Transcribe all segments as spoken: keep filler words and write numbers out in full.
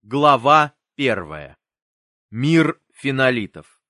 Глава первая. Мир фенолитов.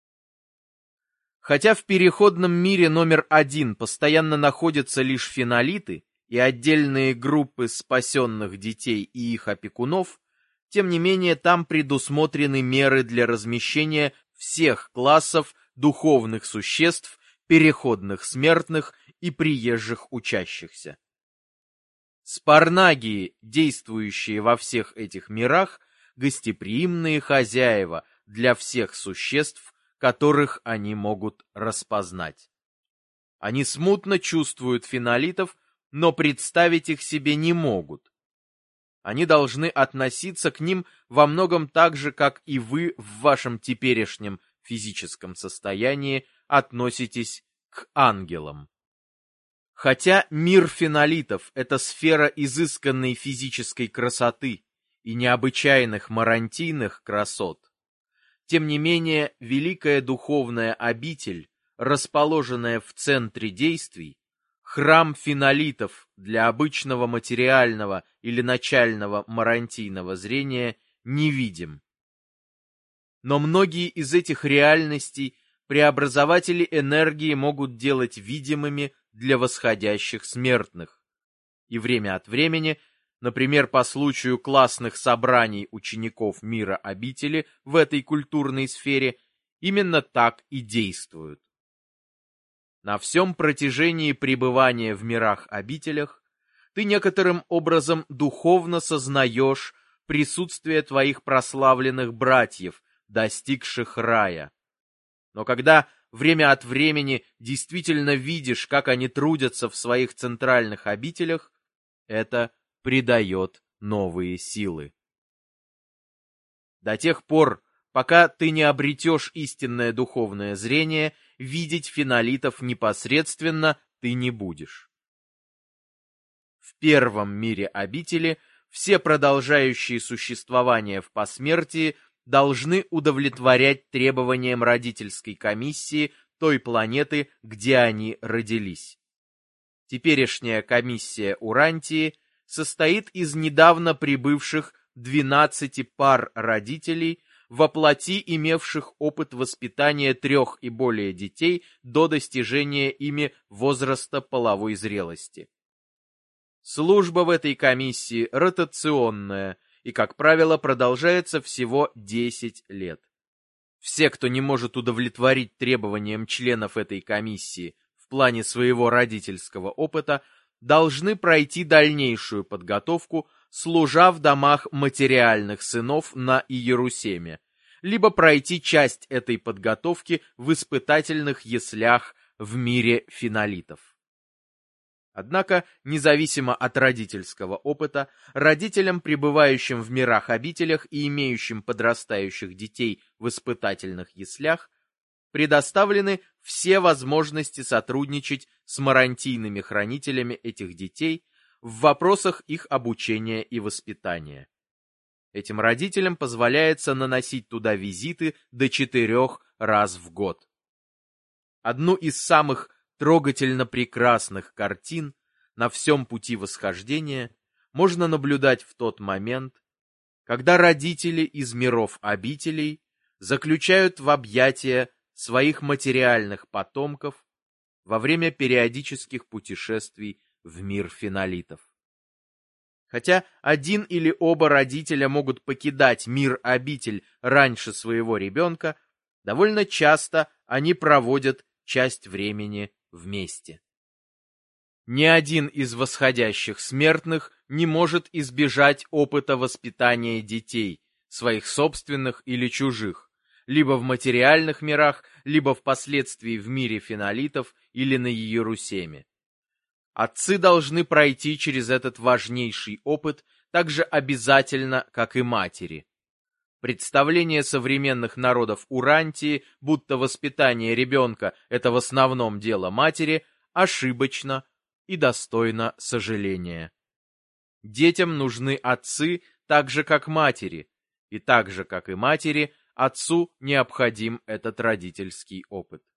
Хотя в переходном мире номер один постоянно находятся лишь фенолиты и отдельные группы спасенных детей и их опекунов, тем не менее там предусмотрены меры для размещения всех классов духовных существ, переходных смертных и приезжих учащихся. Спарнагии, действующие во всех этих мирах, гостеприимные хозяева для всех существ, которых они могут распознать. Они смутно чувствуют фенолитов, но представить их себе не могут. Они должны относиться к ним во многом так же, как и вы в вашем теперешнем физическом состоянии относитесь к ангелам. Хотя мир фенолитов — это сфера изысканной физической красоты и необычайных марантийных красот, тем не менее великая духовная обитель, расположенная в центре действий, храм фенолитов для обычного материального или начального марантийного зрения, невидим. Но многие из этих реальностей преобразователи энергии могут делать видимыми для восходящих смертных. И время от времени, например, по случаю классных собраний учеников мира обители в этой культурной сфере, именно так и действуют. На всем протяжении пребывания в мирах-обителях ты некоторым образом духовно сознаешь присутствие твоих прославленных братьев, достигших рая. Но когда время от времени действительно видишь, как они трудятся в своих центральных обителях, это придает новые силы. До тех пор, пока ты не обретешь истинное духовное зрение, видеть фенолитов непосредственно ты не будешь. В первом мире обители все продолжающие существование в посмертии должны удовлетворять требованиям родительской комиссии той планеты, где они родились. Теперешняя комиссия Урантии состоит из недавно прибывших двенадцати пар родителей, во плоти имевших опыт воспитания трех и более детей до достижения ими возраста половой зрелости. Служба в этой комиссии ротационная и, как правило, продолжается всего десять лет. Все, кто не может удовлетворить требованиям членов этой комиссии в плане своего родительского опыта, должны пройти дальнейшую подготовку, служа в домах материальных сынов на Иерусалиме, либо пройти часть этой подготовки в испытательных яслях в мире фенолитов. Однако, независимо от родительского опыта, родителям, пребывающим в мирах-обителях и имеющим подрастающих детей в испытательных яслях, предоставлены все возможности сотрудничать с марантийными хранителями этих детей в вопросах их обучения и воспитания. Этим родителям позволяется наносить туда визиты до четырех раз в год. Одну из самых трогательно прекрасных картин на всем пути восхождения можно наблюдать в тот момент, когда родители из миров обителей заключают в объятия своих материальных потомков во время периодических путешествий в мир фенолитов. Хотя один или оба родителя могут покидать мир-обитель раньше своего ребенка, довольно часто они проводят часть времени вместе. Ни один из восходящих смертных не может избежать опыта воспитания детей, своих собственных или чужих, либо в материальных мирах, либо впоследствии в мире фенолитов или на Иерусалиме. Отцы должны пройти через этот важнейший опыт так же обязательно, как и матери. Представление современных народов Урантии, будто воспитание ребенка – это в основном дело матери, ошибочно и достойно сожаления. Детям нужны отцы так же, как матери, и так же, как и матери, отцу необходим этот родительский опыт.